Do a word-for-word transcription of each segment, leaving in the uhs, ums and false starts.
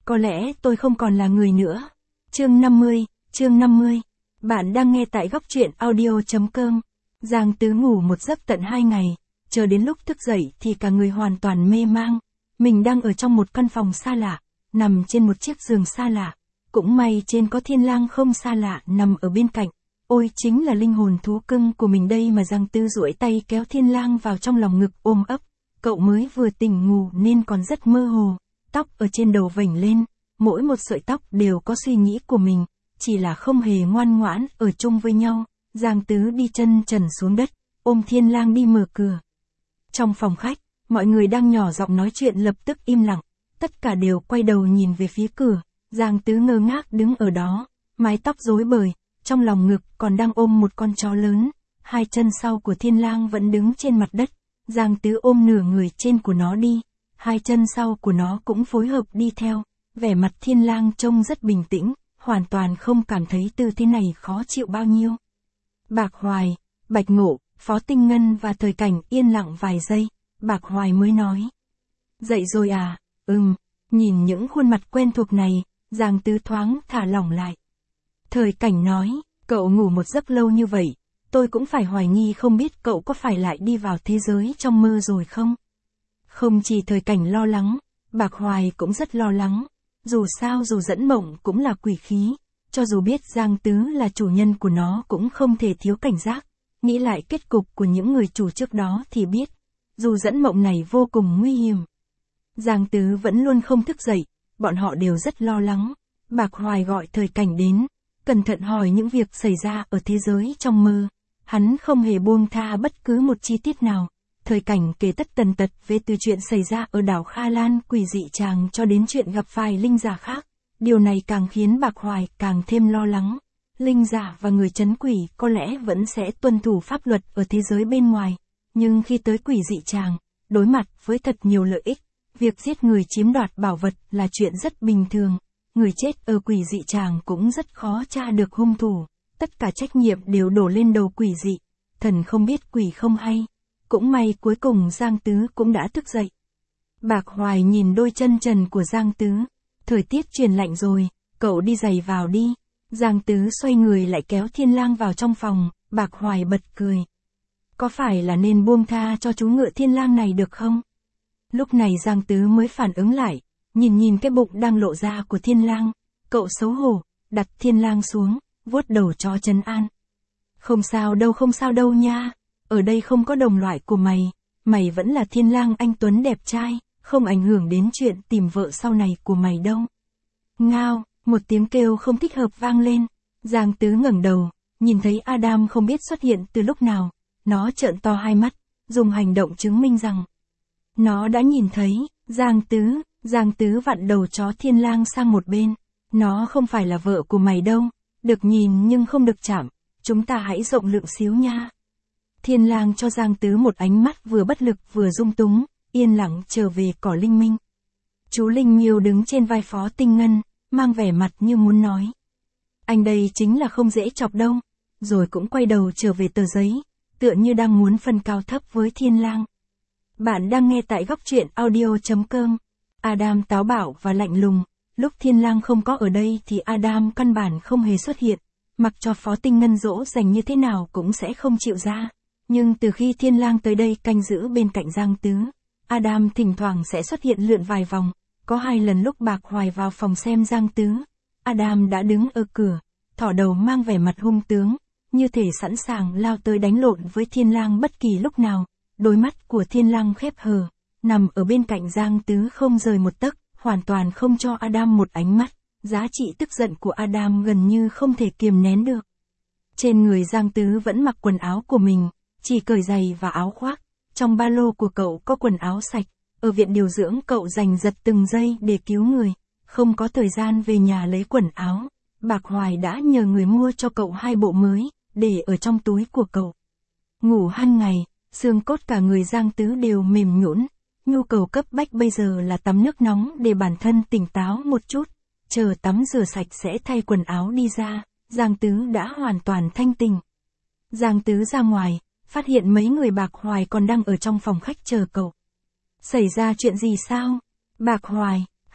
Có lẽ tôi không còn là người nữa. Chương năm mươi, chương năm mươi. Bạn đang nghe tại góc truyện audio chấm com. Giang Tứ ngủ một giấc tận hai ngày, chờ đến lúc thức dậy thì cả người hoàn toàn mê mang. Mình đang ở trong một căn phòng xa lạ, nằm trên một chiếc giường xa lạ. Cũng may trên có Thiên Lang không xa lạ nằm ở bên cạnh. Ôi chính là linh hồn thú cưng của mình đây mà. Giang Tứ duỗi tay kéo Thiên Lang vào trong lòng ngực ôm ấp. Cậu mới vừa tỉnh ngủ nên còn rất mơ hồ. Tóc ở trên đầu vểnh lên, mỗi một sợi tóc đều có suy nghĩ của mình, chỉ là không hề ngoan ngoãn ở chung với nhau. Giang Tứ đi chân trần xuống đất, ôm Thiên Lang đi mở cửa. Trong phòng khách, mọi người đang nhỏ giọng nói chuyện lập tức im lặng, tất cả đều quay đầu nhìn về phía cửa. Giang Tứ ngơ ngác đứng ở đó, mái tóc rối bời, trong lòng ngực còn đang ôm một con chó lớn, hai chân sau của Thiên Lang vẫn đứng trên mặt đất. Giang Tứ ôm nửa người trên của nó đi, hai chân sau của nó cũng phối hợp đi theo. Vẻ mặt Thiên Lang trông rất bình tĩnh, hoàn toàn không cảm thấy tư thế này khó chịu bao nhiêu. Bạc Hoài, Bạch Ngộ, Phó Tinh Ngân và Thời Cảnh yên lặng vài giây, Bạc Hoài mới nói. Dậy rồi à? Ừm, nhìn những khuôn mặt quen thuộc này, Giang Tứ thoáng thả lỏng lại. Thời Cảnh nói, cậu ngủ một giấc lâu như vậy, tôi cũng phải hoài nghi không biết cậu có phải lại đi vào thế giới trong mơ rồi không? Không chỉ Thời Cảnh lo lắng, Bạc Hoài cũng rất lo lắng. Dù sao dù dẫn mộng cũng là quỷ khí, cho dù biết Giang Tứ là chủ nhân của nó cũng không thể thiếu cảnh giác. Nghĩ lại kết cục của những người chủ trước đó thì biết, dù dẫn mộng này vô cùng nguy hiểm. Giang Tứ vẫn luôn không thức dậy, bọn họ đều rất lo lắng. Bạc Hoài gọi Thời Cảnh đến, cẩn thận hỏi những việc xảy ra ở thế giới trong mơ. Hắn không hề buông tha bất cứ một chi tiết nào. Thời Cảnh kể tất tần tật về từ chuyện xảy ra ở đảo Kha Lan quỷ dị chàng cho đến chuyện gặp phải linh giả khác. Điều này càng khiến Bạc Hoài càng thêm lo lắng. Linh giả và người trấn quỷ có lẽ vẫn sẽ tuân thủ pháp luật ở thế giới bên ngoài. Nhưng khi tới quỷ dị chàng, đối mặt với thật nhiều lợi ích, việc giết người chiếm đoạt bảo vật là chuyện rất bình thường. Người chết ở quỷ dị chàng cũng rất khó tra được hung thủ. Tất cả trách nhiệm đều đổ lên đầu quỷ dị. Thần không biết quỷ không hay. Cũng may cuối cùng Giang Tứ cũng đã thức dậy. Bạc Hoài nhìn đôi chân trần của Giang Tứ. Thời tiết chuyển lạnh rồi, cậu đi giày vào đi. Giang Tứ xoay người lại kéo Thiên Lang vào trong phòng. Bạc Hoài bật cười. Có phải là nên buông tha cho chú ngựa Thiên Lang này được không? Lúc này Giang Tứ mới phản ứng lại. Nhìn nhìn cái bụng đang lộ ra của Thiên Lang. Cậu xấu hổ, đặt Thiên Lang xuống, vuốt đầu cho trấn an. Không sao đâu không sao đâu nha. Ở đây không có đồng loại của mày, mày vẫn là Thiên Lang anh tuấn đẹp trai, không ảnh hưởng đến chuyện tìm vợ sau này của mày đâu. Ngao, một tiếng kêu không thích hợp vang lên. Giang Tứ ngẩng đầu, nhìn thấy Adam không biết xuất hiện từ lúc nào. Nó trợn to hai mắt, dùng hành động chứng minh rằng nó đã nhìn thấy. Giang Tứ, Giang Tứ vặn đầu chó Thiên Lang sang một bên. Nó không phải là vợ của mày đâu, được nhìn nhưng không được chạm, chúng ta hãy rộng lượng xíu nha. Thiên Lang cho Giang Tứ một ánh mắt vừa bất lực vừa dung túng, yên lặng trở về cỏ Linh Minh. Chú Linh Miêu đứng trên vai Phó Tinh Ngân, mang vẻ mặt như muốn nói. Anh đây chính là không dễ chọc đâu, rồi cũng quay đầu trở về tờ giấy, tựa như đang muốn phân cao thấp với Thiên Lang. Bạn đang nghe tại góc truyện audio chấm com. Adam táo bạo và lạnh lùng, lúc Thiên Lang không có ở đây thì Adam căn bản không hề xuất hiện, mặc cho Phó Tinh Ngân dỗ dành như thế nào cũng sẽ không chịu ra. Nhưng từ khi Thiên Lang tới đây canh giữ bên cạnh Giang Tứ, Adam thỉnh thoảng sẽ xuất hiện lượn vài vòng. Có hai lần lúc Bạc Hoài vào phòng xem Giang Tứ, Adam đã đứng ở cửa, thỏ đầu mang vẻ mặt hung tướng, như thể sẵn sàng lao tới đánh lộn với Thiên Lang bất kỳ lúc nào. Đôi mắt của Thiên Lang khép hờ, nằm ở bên cạnh Giang Tứ không rời một tấc, hoàn toàn không cho Adam một ánh mắt. Giá trị tức giận của Adam gần như không thể kiềm nén được. Trên người Giang Tứ vẫn mặc quần áo của mình, chỉ cởi giày và áo khoác. Trong ba lô của cậu có quần áo sạch. Ở viện điều dưỡng cậu giành giật từng giây để cứu người, không có thời gian về nhà lấy quần áo. Bạc Hoài đã nhờ người mua cho cậu hai bộ mới, để ở trong túi của cậu. Ngủ hàng ngày, xương cốt cả người Giang Tứ đều mềm nhũn. Nhu cầu cấp bách bây giờ là tắm nước nóng để bản thân tỉnh táo một chút. Chờ tắm rửa sạch sẽ thay quần áo đi ra, Giang Tứ đã hoàn toàn thanh tỉnh. Giang Tứ ra ngoài, phát hiện mấy người Bạc Hoài còn đang ở trong phòng khách chờ cậu. Xảy ra chuyện gì sao? Bạc Hoài,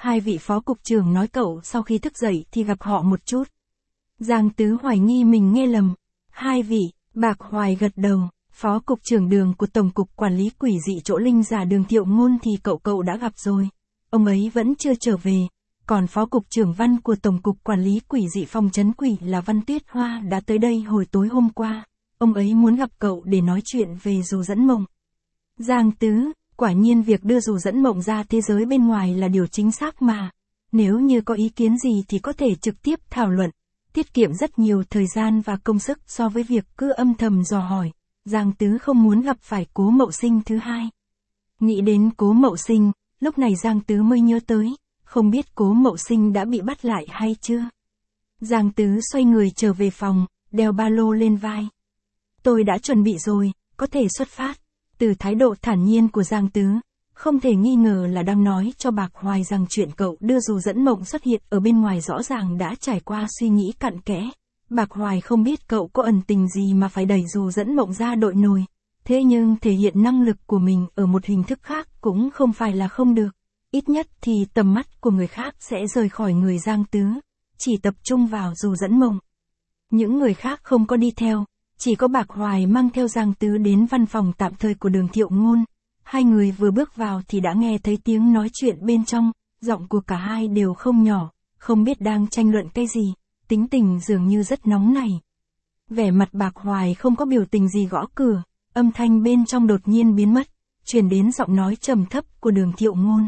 Hai vị phó cục trưởng nói cậu sau khi thức dậy thì gặp họ một chút. Giang Tứ hoài nghi mình nghe lầm. Hai vị, Bạc Hoài gật đầu, phó cục trưởng Đường của Tổng cục Quản lý Quỷ dị chỗ linh giả Đường Thiệu Ngôn thì cậu cậu đã gặp rồi. Ông ấy vẫn chưa trở về. Còn phó cục trưởng Văn của Tổng cục Quản lý Quỷ dị phòng trấn quỷ là Văn Tuyết Hoa đã tới đây hồi tối hôm qua. Ông ấy muốn gặp cậu để nói chuyện về dù dẫn mộng. Giang Tứ, quả nhiên việc đưa dù dẫn mộng ra thế giới bên ngoài là điều chính xác mà. Nếu như có ý kiến gì thì có thể trực tiếp thảo luận, tiết kiệm rất nhiều thời gian và công sức so với việc cứ âm thầm dò hỏi. Giang Tứ không muốn gặp phải Cố Mậu Sinh thứ hai. Nghĩ đến Cố Mậu Sinh, lúc này Giang Tứ mới nhớ tới, không biết Cố Mậu Sinh đã bị bắt lại hay chưa. Giang Tứ xoay người trở về phòng, đeo ba lô lên vai. Tôi đã chuẩn bị rồi, có thể xuất phát. Từ thái độ thản nhiên của Giang Tứ, không thể nghi ngờ là đang nói cho Bạc Hoài rằng chuyện cậu đưa dù dẫn mộng xuất hiện ở bên ngoài rõ ràng đã trải qua suy nghĩ cặn kẽ. Bạc Hoài không biết cậu có ẩn tình gì mà phải đẩy dù dẫn mộng ra đội nồi. Thế nhưng thể hiện năng lực của mình ở một hình thức khác cũng không phải là không được. Ít nhất thì tầm mắt của người khác sẽ rời khỏi người Giang Tứ, chỉ tập trung vào dù dẫn mộng. Những người khác không có đi theo, chỉ có Bạc Hoài mang theo Giang Tứ đến văn phòng tạm thời của Đường Thiệu Ngôn. Hai người vừa bước vào thì đã nghe thấy tiếng nói chuyện bên trong, giọng của cả hai đều không nhỏ, không biết đang tranh luận cái gì, tính tình dường như rất nóng nảy. Vẻ mặt Bạc Hoài không có biểu tình gì gõ cửa, âm thanh bên trong đột nhiên biến mất, truyền đến giọng nói trầm thấp của Đường Thiệu Ngôn.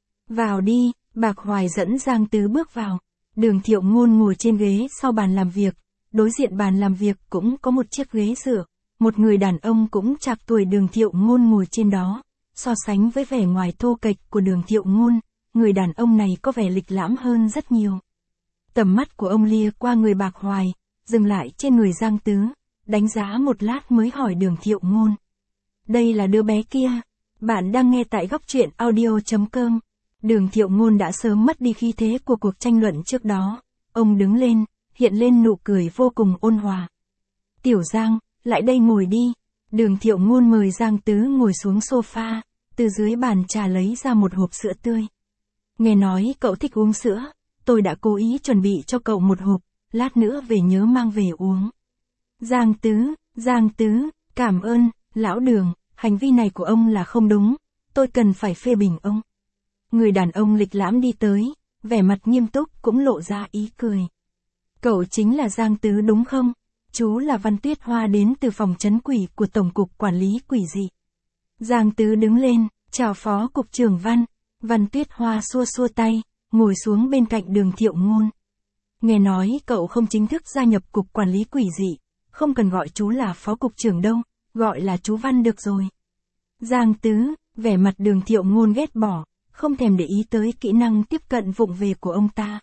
Vào đi, Bạc Hoài dẫn Giang Tứ bước vào. Đường Thiệu Ngôn ngồi trên ghế sau bàn làm việc, đối diện bàn làm việc cũng có một chiếc ghế dựa, một người đàn ông cũng trạc tuổi Đường Thiệu Ngôn ngồi trên đó. So sánh với vẻ ngoài thô kệch của Đường Thiệu Ngôn, người đàn ông này có vẻ lịch lãm hơn rất nhiều. Tầm mắt của ông lia qua người Bạc Hoài, dừng lại trên người Giang Tứ, đánh giá một lát mới hỏi Đường Thiệu Ngôn. Đây là đứa bé kia, bạn đang nghe tại góc truyện audio chấm com. Đường Thiệu Ngôn đã sớm mất đi khí thế của cuộc tranh luận trước đó. Ông đứng lên, hiện lên nụ cười vô cùng ôn hòa. Tiểu Giang, lại đây ngồi đi. Đường Thiệu Ngôn mời Giang Tứ ngồi xuống sofa, từ dưới bàn trà lấy ra một hộp sữa tươi. Nghe nói cậu thích uống sữa, tôi đã cố ý chuẩn bị cho cậu một hộp, lát nữa về nhớ mang về uống. Giang Tứ, Giang Tứ, cảm ơn, lão Đường, hành vi này của ông là không đúng, tôi cần phải phê bình ông. Người đàn ông lịch lãm đi tới, vẻ mặt nghiêm túc cũng lộ ra ý cười. Cậu chính là Giang Tứ đúng không? Chú là Văn Tuyết Hoa đến từ phòng trấn quỷ của Tổng cục Quản lý Quỷ dị. Giang Tứ đứng lên, chào phó cục trưởng Văn. Văn Tuyết Hoa xua xua tay, ngồi xuống bên cạnh Đường Thiệu Ngôn. Nghe nói cậu không chính thức gia nhập cục quản lý quỷ dị, không cần gọi chú là phó cục trưởng đâu, gọi là chú Văn được rồi. Giang Tứ, vẻ mặt Đường Thiệu Ngôn ghét bỏ, không thèm để ý tới kỹ năng tiếp cận vụng về của ông ta.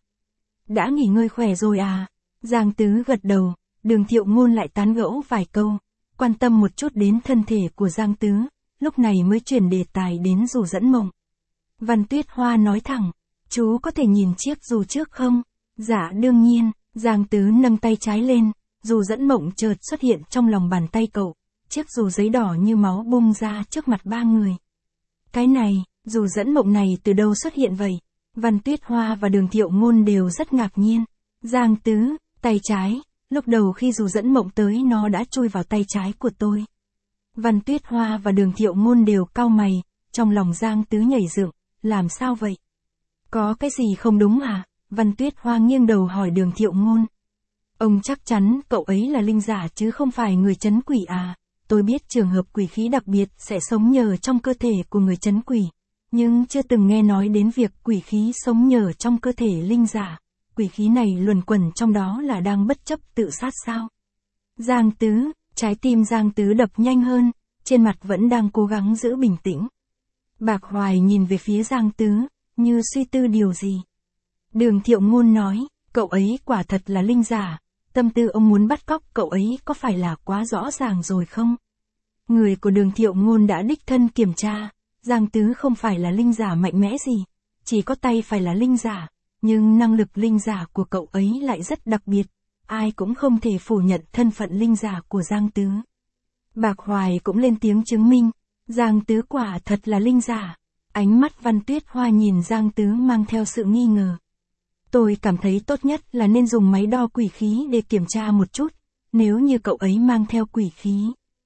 Đã nghỉ ngơi khỏe rồi à? Giang Tứ gật đầu, Đường Thiệu Ngôn lại tán gẫu vài câu, quan tâm một chút đến thân thể của Giang Tứ, lúc này mới chuyển đề tài đến dù dẫn mộng. Văn Tuyết Hoa nói thẳng, chú có thể nhìn chiếc dù trước không? Dạ đương nhiên. Giang Tứ nâng tay trái lên, dù dẫn mộng chợt xuất hiện trong lòng bàn tay cậu, chiếc dù giấy đỏ như máu bung ra trước mặt ba người. Cái này, dù dẫn mộng này từ đâu xuất hiện vậy? Văn Tuyết Hoa và Đường Thiệu Ngôn đều rất ngạc nhiên. Giang Tứ, tay trái, lúc đầu khi dù dẫn mộng tới nó đã chui vào tay trái của tôi. Văn Tuyết Hoa và Đường Thiệu Ngôn đều cau mày, trong lòng Giang Tứ nhảy dựng, làm sao vậy? Có cái gì không đúng à? Văn Tuyết Hoa nghiêng đầu hỏi Đường Thiệu Ngôn. Ông chắc chắn cậu ấy là linh giả chứ không phải người trấn quỷ à? Tôi biết trường hợp quỷ khí đặc biệt sẽ sống nhờ trong cơ thể của người trấn quỷ, nhưng chưa từng nghe nói đến việc quỷ khí sống nhờ trong cơ thể linh giả. Quỷ khí này luẩn quẩn trong đó là đang bất chấp tự sát sao? Giang Tứ, trái tim Giang Tứ đập nhanh hơn, trên mặt vẫn đang cố gắng giữ bình tĩnh. Bạc Hoài nhìn về phía Giang Tứ, như suy tư điều gì. Đường Thiệu Ngôn nói, cậu ấy quả thật là linh giả, tâm tư ông muốn bắt cóc cậu ấy có phải là quá rõ ràng rồi không? Người của Đường Thiệu Ngôn đã đích thân kiểm tra, Giang Tứ không phải là linh giả mạnh mẽ gì, chỉ có tay phải là linh giả, nhưng năng lực linh giả của cậu ấy lại rất đặc biệt, ai cũng không thể phủ nhận thân phận linh giả của Giang Tứ. Bạc Hoài cũng lên tiếng chứng minh, Giang Tứ quả thật là linh giả. Ánh mắt Văn Tuyết Hoa nhìn Giang Tứ mang theo sự nghi ngờ. Tôi cảm thấy tốt nhất là nên dùng máy đo quỷ khí để kiểm tra một chút, nếu như cậu ấy mang theo quỷ khí.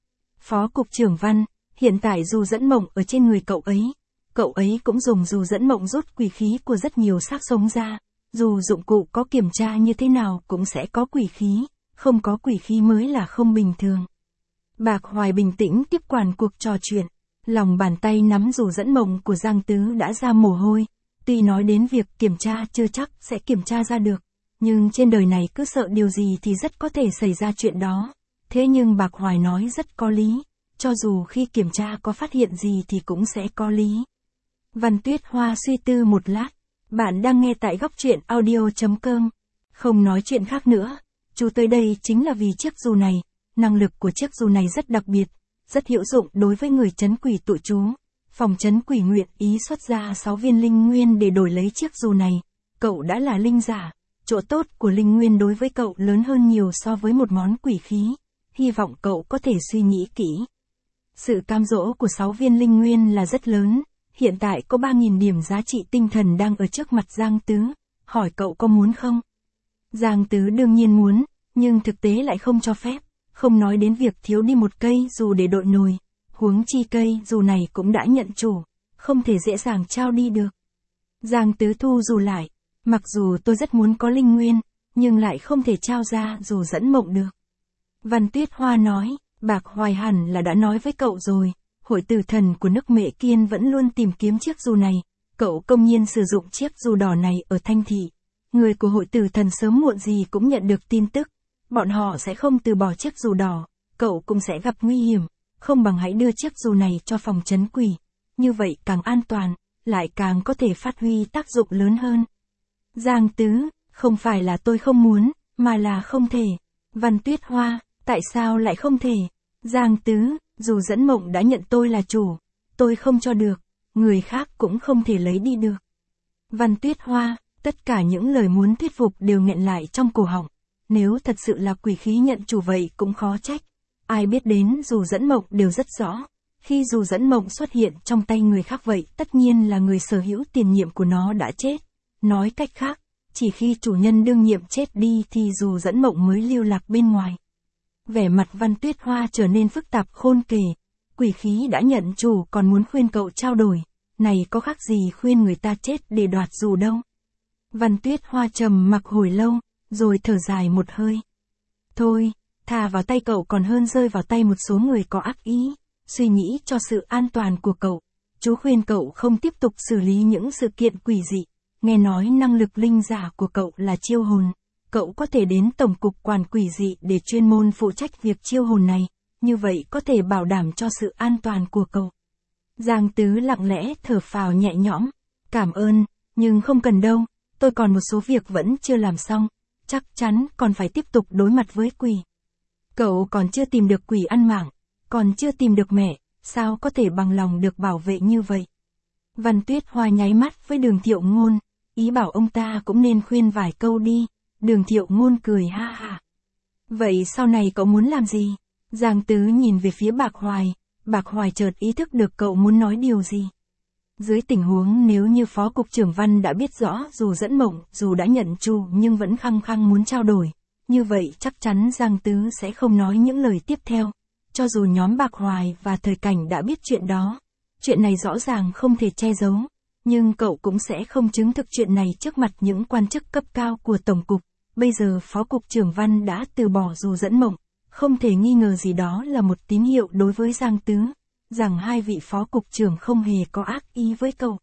Phó cục trưởng Văn, hiện tại dù dẫn mộng ở trên người cậu ấy, cậu ấy cũng dùng dù dẫn mộng rút quỷ khí của rất nhiều xác sống ra, dù dụng cụ có kiểm tra như thế nào cũng sẽ có quỷ khí, không có quỷ khí mới là không bình thường. Bạc Hoài bình tĩnh tiếp quản cuộc trò chuyện, lòng bàn tay nắm dù dẫn mộng của Giang Tứ đã ra mồ hôi, tuy nói đến việc kiểm tra chưa chắc sẽ kiểm tra ra được, nhưng trên đời này cứ sợ điều gì thì rất có thể xảy ra chuyện đó, thế nhưng Bạc Hoài nói rất có lý, cho dù khi kiểm tra có phát hiện gì thì cũng sẽ có lý. Văn Tuyết Hoa suy tư một lát, bạn đang nghe tại góc truyện audio chấm com, không nói chuyện khác nữa, chú tới đây chính là vì chiếc dù này, năng lực của chiếc dù này rất đặc biệt, rất hữu dụng đối với người trấn quỷ tụ trú. Phòng trấn quỷ nguyện ý xuất ra sáu viên linh nguyên để đổi lấy chiếc dù này, cậu đã là linh giả, chỗ tốt của linh nguyên đối với cậu lớn hơn nhiều so với một món quỷ khí, hy vọng cậu có thể suy nghĩ kỹ. Sự cam dỗ của sáu viên linh nguyên là rất lớn, hiện tại có ba nghìn điểm giá trị tinh thần đang ở trước mặt Giang Tứ, hỏi cậu có muốn không? Giang Tứ đương nhiên muốn, nhưng thực tế lại không cho phép, không nói đến việc thiếu đi một cây dù để đội nồi, huống chi cây dù này cũng đã nhận chủ, không thể dễ dàng trao đi được. Giang Tứ thu dù lại, mặc dù tôi rất muốn có linh nguyên, nhưng lại không thể trao ra dù dẫn mộng được. Văn Tuyết Hoa nói, Bạc Hoài hẳn là đã nói với cậu rồi, hội tử thần của nước Mệ Kiên vẫn luôn tìm kiếm chiếc dù này, cậu công nhiên sử dụng chiếc dù đỏ này ở Thanh Thị. Người của hội tử thần sớm muộn gì cũng nhận được tin tức, bọn họ sẽ không từ bỏ chiếc dù đỏ, cậu cũng sẽ gặp nguy hiểm, không bằng hãy đưa chiếc dù này cho phòng trấn quỷ, như vậy càng an toàn, lại càng có thể phát huy tác dụng lớn hơn. Giang Tứ, không phải là tôi không muốn, mà là không thể. Văn Tuyết Hoa, tại sao lại không thể? Giang Tứ, dù dẫn mộng đã nhận tôi là chủ, tôi không cho được, người khác cũng không thể lấy đi được. Văn Tuyết Hoa, tất cả những lời muốn thuyết phục đều nghẹn lại trong cổ họng, nếu thật sự là quỷ khí nhận chủ vậy cũng khó trách. Ai biết đến dù dẫn mộng đều rất rõ, khi dù dẫn mộng xuất hiện trong tay người khác vậy tất nhiên là người sở hữu tiền nhiệm của nó đã chết. Nói cách khác, chỉ khi chủ nhân đương nhiệm chết đi thì dù dẫn mộng mới lưu lạc bên ngoài. Vẻ mặt Văn Tuyết Hoa trở nên phức tạp khôn kể, quỷ khí đã nhận chủ còn muốn khuyên cậu trao đổi, này có khác gì khuyên người ta chết để đoạt dù đâu. Văn Tuyết Hoa trầm mặc hồi lâu, rồi thở dài một hơi. Thôi, thà vào tay cậu còn hơn rơi vào tay một số người có ác ý, suy nghĩ cho sự an toàn của cậu. Chú khuyên cậu không tiếp tục xử lý những sự kiện quỷ dị, nghe nói năng lực linh giả của cậu là chiêu hồn. Cậu có thể đến Tổng cục Quản quỷ dị để chuyên môn phụ trách việc chiêu hồn này, như vậy có thể bảo đảm cho sự an toàn của cậu. Giang Tứ lặng lẽ thở phào nhẹ nhõm, cảm ơn, nhưng không cần đâu, tôi còn một số việc vẫn chưa làm xong, chắc chắn còn phải tiếp tục đối mặt với quỷ. Cậu còn chưa tìm được quỷ ăn mảng, còn chưa tìm được mẹ, sao có thể bằng lòng được bảo vệ như vậy? Văn Tuyết Hoa nháy mắt với Đường Thiệu Ngôn, ý bảo ông ta cũng nên khuyên vài câu đi. Đường Thiệu Ngôn cười ha ha. Vậy sau này cậu muốn làm gì? Giang Tứ nhìn về phía Bạc Hoài, Bạc Hoài chợt ý thức được cậu muốn nói điều gì. Dưới tình huống nếu như Phó Cục trưởng Văn đã biết rõ dù dẫn mộng, dù đã nhận chu nhưng vẫn khăng khăng muốn trao đổi, như vậy chắc chắn Giang Tứ sẽ không nói những lời tiếp theo. Cho dù nhóm Bạc Hoài và Thời Cảnh đã biết chuyện đó, chuyện này rõ ràng không thể che giấu, nhưng cậu cũng sẽ không chứng thực chuyện này trước mặt những quan chức cấp cao của Tổng cục. Bây giờ Phó Cục trưởng Văn đã từ bỏ dù dẫn mộng, không thể nghi ngờ gì đó là một tín hiệu đối với Giang Tứ, rằng hai vị Phó Cục trưởng không hề có ác ý với cậu.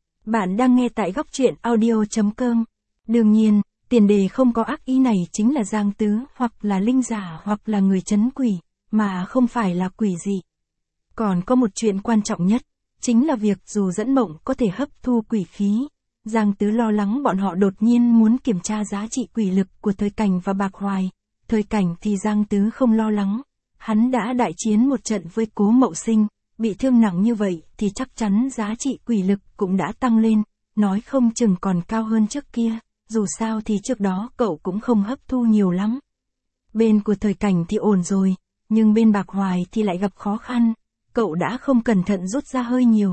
Bạn đang nghe tại góc truyện audio chấm com. Đương nhiên, tiền đề không có ác ý này chính là Giang Tứ hoặc là linh giả hoặc là người trấn quỷ, mà không phải là quỷ dị. Còn có một chuyện quan trọng nhất, chính là việc dù dẫn mộng có thể hấp thu quỷ khí. Giang Tứ lo lắng bọn họ đột nhiên muốn kiểm tra giá trị quỷ lực của Thời Cảnh và Bạc Hoài. Thời Cảnh thì Giang Tứ không lo lắng. Hắn đã đại chiến một trận với Cố Mậu Sinh, bị thương nặng như vậy thì chắc chắn giá trị quỷ lực cũng đã tăng lên, nói không chừng còn cao hơn trước kia, dù sao thì trước đó cậu cũng không hấp thu nhiều lắm. Bên của Thời Cảnh thì ổn rồi, nhưng bên Bạc Hoài thì lại gặp khó khăn, cậu đã không cẩn thận rút ra hơi nhiều.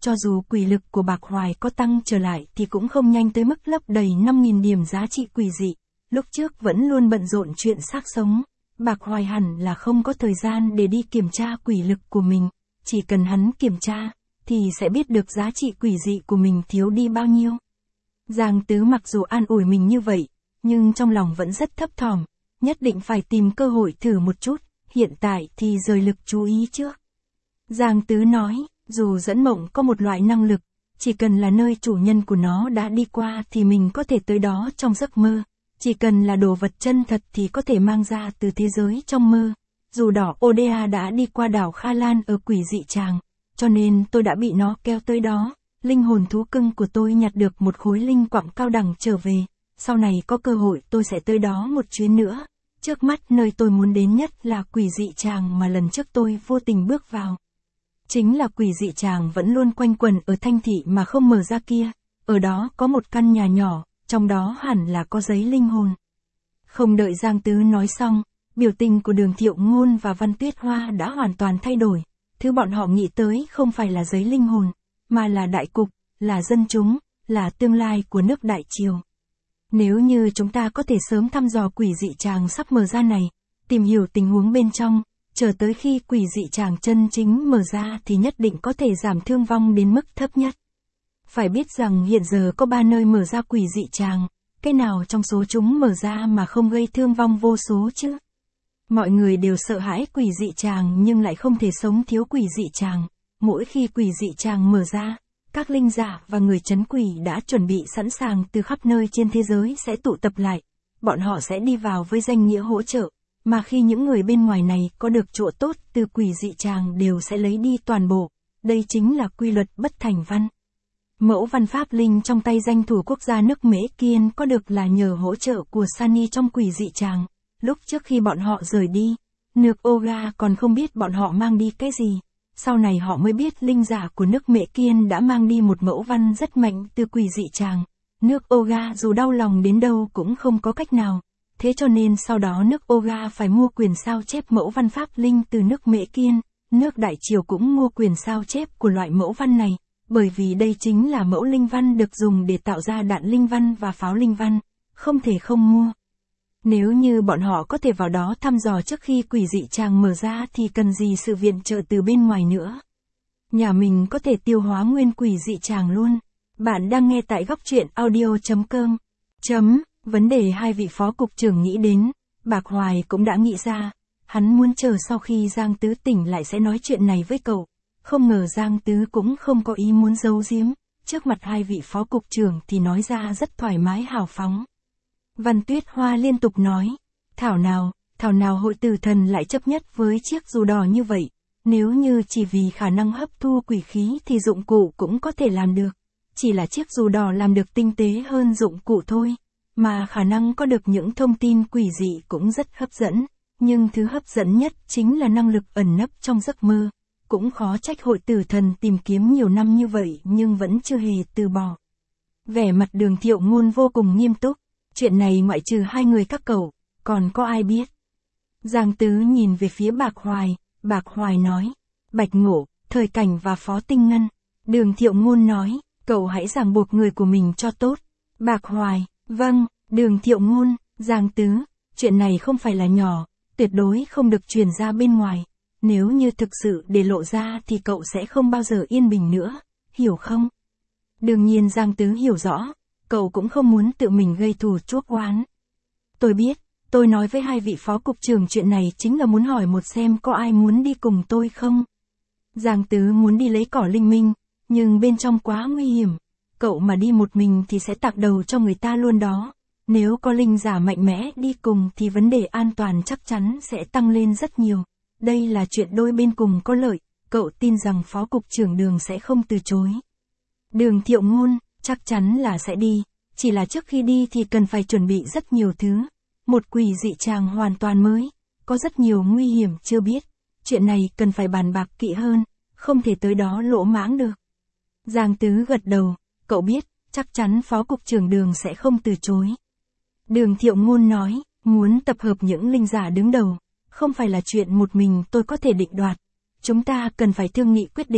cho dù quỷ lực của Bạc Hoài có tăng trở lại thì cũng không nhanh tới mức lấp đầy năm nghìn điểm giá trị quỷ dị, lúc trước vẫn luôn bận rộn chuyện xác sống. Bạc Hoài hẳn là không có thời gian để đi kiểm tra quỷ lực của mình, chỉ cần hắn kiểm tra, thì sẽ biết được giá trị quỷ dị của mình thiếu đi bao nhiêu. Giang Tứ mặc dù an ủi mình như vậy, nhưng trong lòng vẫn rất thấp thỏm, nhất định phải tìm cơ hội thử một chút, hiện tại thì rời lực chú ý trước. Giang Tứ nói, dù dẫn mộng có một loại năng lực, chỉ cần là nơi chủ nhân của nó đã đi qua thì mình có thể tới đó trong giấc mơ, chỉ cần là đồ vật chân thật thì có thể mang ra từ thế giới trong mơ. Dù đỏ ô đê a đã đi qua đảo Kha Lan ở quỷ dị tràng, cho nên tôi đã bị nó kéo tới đó. Linh hồn thú cưng của tôi nhặt được một khối linh quặng cao đẳng trở về, sau này có cơ hội tôi sẽ tới đó một chuyến nữa. Trước mắt nơi tôi muốn đến nhất là quỷ dị tràng mà lần trước tôi vô tình bước vào. Chính là quỷ dị tràng vẫn luôn quanh quẩn ở Thanh Thị mà không mở ra kia, ở đó có một căn nhà nhỏ, trong đó hẳn là có giấy linh hồn. Không đợi Giang Tứ nói xong, biểu tình của Đường Thiệu Ngôn và Văn Tuyết Hoa đã hoàn toàn thay đổi. Thứ bọn họ nghĩ tới không phải là giấy linh hồn, mà là đại cục, là dân chúng, là tương lai của nước Đại Triều. Nếu như chúng ta có thể sớm thăm dò quỷ dị tràng sắp mở ra này, tìm hiểu tình huống bên trong, chờ tới khi quỷ dị tràng chân chính mở ra thì nhất định có thể giảm thương vong đến mức thấp nhất. Phải biết rằng hiện giờ có ba nơi mở ra quỷ dị tràng, cái nào trong số chúng mở ra mà không gây thương vong vô số chứ? Mọi người đều sợ hãi quỷ dị tràng nhưng lại không thể sống thiếu quỷ dị tràng. Mỗi khi quỷ dị tràng mở ra, các linh giả và người trấn quỷ đã chuẩn bị sẵn sàng từ khắp nơi trên thế giới sẽ tụ tập lại. Bọn họ sẽ đi vào với danh nghĩa hỗ trợ, mà khi những người bên ngoài này có được chỗ tốt từ quỷ dị tràng đều sẽ lấy đi toàn bộ. Đây chính là quy luật bất thành văn. Mẫu văn pháp linh trong tay danh thủ quốc gia nước Mễ Kiên có được là nhờ hỗ trợ của Sani trong quỷ dị tràng. Lúc trước khi bọn họ rời đi, nước Oga còn không biết bọn họ mang đi cái gì. Sau này họ mới biết linh giả của nước Mễ Kiên đã mang đi một mẫu văn rất mạnh từ quỷ dị tràng. Nước Oga dù đau lòng đến đâu cũng không có cách nào. Thế cho nên sau đó nước Oga phải mua quyền sao chép mẫu văn pháp linh từ nước Mễ Kiên. Nước Đại Triều cũng mua quyền sao chép của loại mẫu văn này, bởi vì đây chính là mẫu linh văn được dùng để tạo ra đạn linh văn và pháo linh văn, không thể không mua. Nếu như bọn họ có thể vào đó thăm dò trước khi quỷ dị tràng mở ra thì cần gì sự viện trợ từ bên ngoài nữa. Nhà mình có thể tiêu hóa nguyên quỷ dị tràng luôn. Bạn đang nghe tại góc truyện audio chấm com. Chấm, vấn đề hai vị phó cục trưởng nghĩ đến, Bạc Hoài cũng đã nghĩ ra. Hắn muốn chờ sau khi Giang Tứ tỉnh lại sẽ nói chuyện này với cậu. Không ngờ Giang Tứ cũng không có ý muốn giấu giếm. Trước mặt hai vị phó cục trưởng thì nói ra rất thoải mái hào phóng. Văn Tuyết Hoa liên tục nói, thảo nào, thảo nào hội tử thần lại chấp nhất với chiếc dù đỏ như vậy, nếu như chỉ vì khả năng hấp thu quỷ khí thì dụng cụ cũng có thể làm được, chỉ là chiếc dù đỏ làm được tinh tế hơn dụng cụ thôi, mà khả năng có được những thông tin quỷ dị cũng rất hấp dẫn, nhưng thứ hấp dẫn nhất chính là năng lực ẩn nấp trong giấc mơ, cũng khó trách hội tử thần tìm kiếm nhiều năm như vậy nhưng vẫn chưa hề từ bỏ. Vẻ mặt Đường Thiệu Ngôn vô cùng nghiêm túc. Chuyện này ngoại trừ hai người các cậu, còn có ai biết? Giang Tứ nhìn về phía Bạc Hoài, Bạc Hoài nói, Bạch Ngộ, Thời Cảnh và Phó Tinh Ngân. Đường Thiệu Ngôn nói, cậu hãy ràng buộc người của mình cho tốt. Bạc Hoài, vâng, Đường Thiệu Ngôn, Giang Tứ, chuyện này không phải là nhỏ, tuyệt đối không được truyền ra bên ngoài. Nếu như thực sự để lộ ra thì cậu sẽ không bao giờ yên bình nữa, hiểu không? Đương nhiên Giang Tứ hiểu rõ. Cậu cũng không muốn tự mình gây thù chuốc oán. Tôi biết, tôi nói với hai vị phó cục trưởng chuyện này chính là muốn hỏi một xem có ai muốn đi cùng tôi không. Giang Tứ muốn đi lấy cỏ linh minh, nhưng bên trong quá nguy hiểm. Cậu mà đi một mình thì sẽ tạc đầu cho người ta luôn đó. Nếu có linh giả mạnh mẽ đi cùng thì vấn đề an toàn chắc chắn sẽ tăng lên rất nhiều. Đây là chuyện đôi bên cùng có lợi, cậu tin rằng phó cục trưởng Đường sẽ không từ chối. Đường Thiệu Ngôn, chắc chắn là sẽ đi, chỉ là trước khi đi thì cần phải chuẩn bị rất nhiều thứ. Một quỷ dị tràng hoàn toàn mới, có rất nhiều nguy hiểm chưa biết. Chuyện này cần phải bàn bạc kỹ hơn, không thể tới đó lỗ mãng được. Giang Tứ gật đầu, cậu biết, chắc chắn phó cục trưởng Đường sẽ không từ chối. Đường Thiệu Ngôn nói, muốn tập hợp những linh giả đứng đầu, không phải là chuyện một mình tôi có thể định đoạt. Chúng ta cần phải thương nghị quyết định,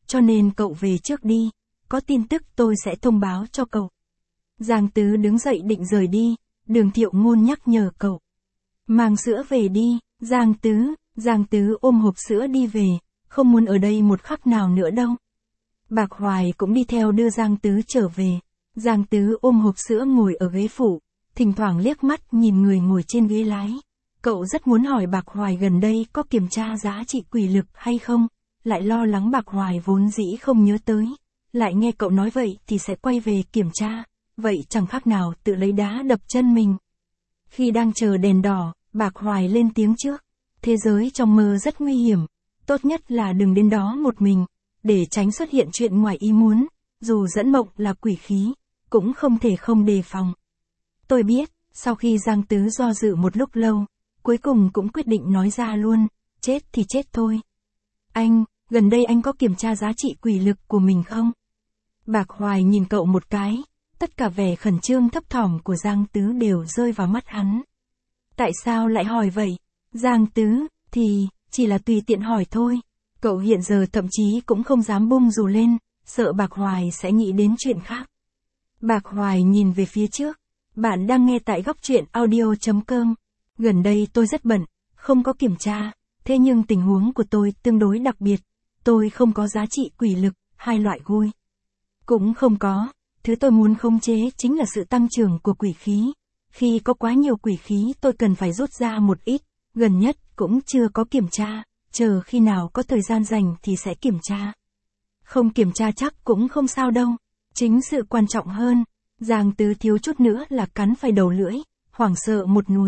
cho nên cậu về trước đi, có tin tức tôi sẽ thông báo cho cậu. Giang Tứ đứng dậy định rời đi, Đường Thiệu Ngôn nhắc nhở cậu. Mang sữa về đi, Giang Tứ, Giang Tứ ôm hộp sữa đi về, không muốn ở đây một khắc nào nữa đâu. Bạc Hoài cũng đi theo đưa Giang Tứ trở về. Giang Tứ ôm hộp sữa ngồi ở ghế phụ, thỉnh thoảng liếc mắt nhìn người ngồi trên ghế lái. Cậu rất muốn hỏi Bạc Hoài gần đây có kiểm tra giá trị quỷ lực hay không, lại lo lắng Bạc Hoài vốn dĩ không nhớ tới. Lại nghe cậu nói vậy thì sẽ quay về kiểm tra, vậy chẳng khác nào tự lấy đá đập chân mình. Khi đang chờ đèn đỏ, Bạc Hoài lên tiếng trước. Thế giới trong mơ rất nguy hiểm, tốt nhất là đừng đến đó một mình, để tránh xuất hiện chuyện ngoài ý muốn, dù dẫn mộng là quỷ khí, cũng không thể không đề phòng. Tôi biết, sau khi Giang Tứ do dự một lúc lâu, cuối cùng cũng quyết định nói ra luôn, chết thì chết thôi. Anh, gần đây anh có kiểm tra giá trị quỷ lực của mình không? Bạc Hoài nhìn cậu một cái, tất cả vẻ khẩn trương thấp thỏm của Giang Tứ đều rơi vào mắt hắn. Tại sao lại hỏi vậy? Giang Tứ, thì, chỉ là tùy tiện hỏi thôi. Cậu hiện giờ thậm chí cũng không dám bung dù lên, sợ Bạc Hoài sẽ nghĩ đến chuyện khác. Bạc Hoài nhìn về phía trước. Bạn đang nghe tại góc truyện audio chấm com. Gần đây tôi rất bận, không có kiểm tra, thế nhưng tình huống của tôi tương đối đặc biệt. Tôi không có giá trị quỷ lực, hai loại gui. Cũng không có, thứ tôi muốn khống chế chính là sự tăng trưởng của quỷ khí. Khi có quá nhiều quỷ khí tôi cần phải rút ra một ít, gần nhất cũng chưa có kiểm tra, chờ khi nào có thời gian rảnh thì sẽ kiểm tra. Không kiểm tra chắc cũng không sao đâu, chính sự quan trọng hơn. Giang Tứ thiếu chút nữa là cắn phải đầu lưỡi, hoảng sợ một nùi.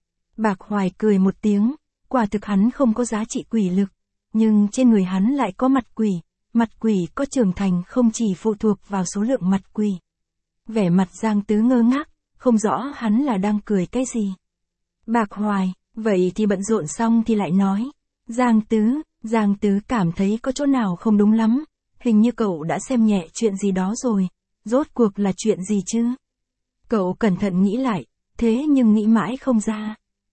Bạc Hoài cười một tiếng, quả thực hắn không có giá trị quỷ lực, nhưng trên người hắn lại có mặt quỷ, mặt quỷ có trưởng thành không chỉ phụ thuộc vào số lượng mặt quỷ. Vẻ mặt Giang Tứ ngơ ngác, không rõ hắn là đang cười cái gì. Bạc Hoài, vậy thì bận rộn xong thì lại nói. Giang Tứ, Giang Tứ cảm thấy có chỗ nào không đúng lắm, hình như cậu đã xem nhẹ chuyện gì đó rồi. Rốt cuộc là chuyện gì chứ? Cậu cẩn thận nghĩ lại, thế nhưng nghĩ mãi không ra.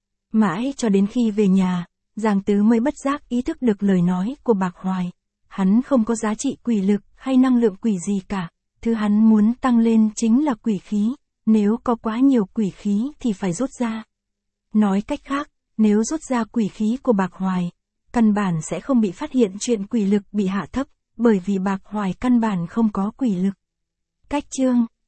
Mãi cho đến khi về nhà, Giang Tứ mới bất giác ý thức được lời nói của Bạc Hoài. Hắn không có giá trị quỷ lực hay năng lượng quỷ gì cả, thứ hắn muốn tăng lên chính là quỷ khí, nếu có quá nhiều quỷ khí thì phải rút ra. Nói cách khác, nếu rút ra quỷ khí của Bạc Hoài, căn bản sẽ không bị phát hiện chuyện quỷ lực bị hạ thấp, bởi vì Bạc Hoài căn bản không có quỷ lực. Cách chương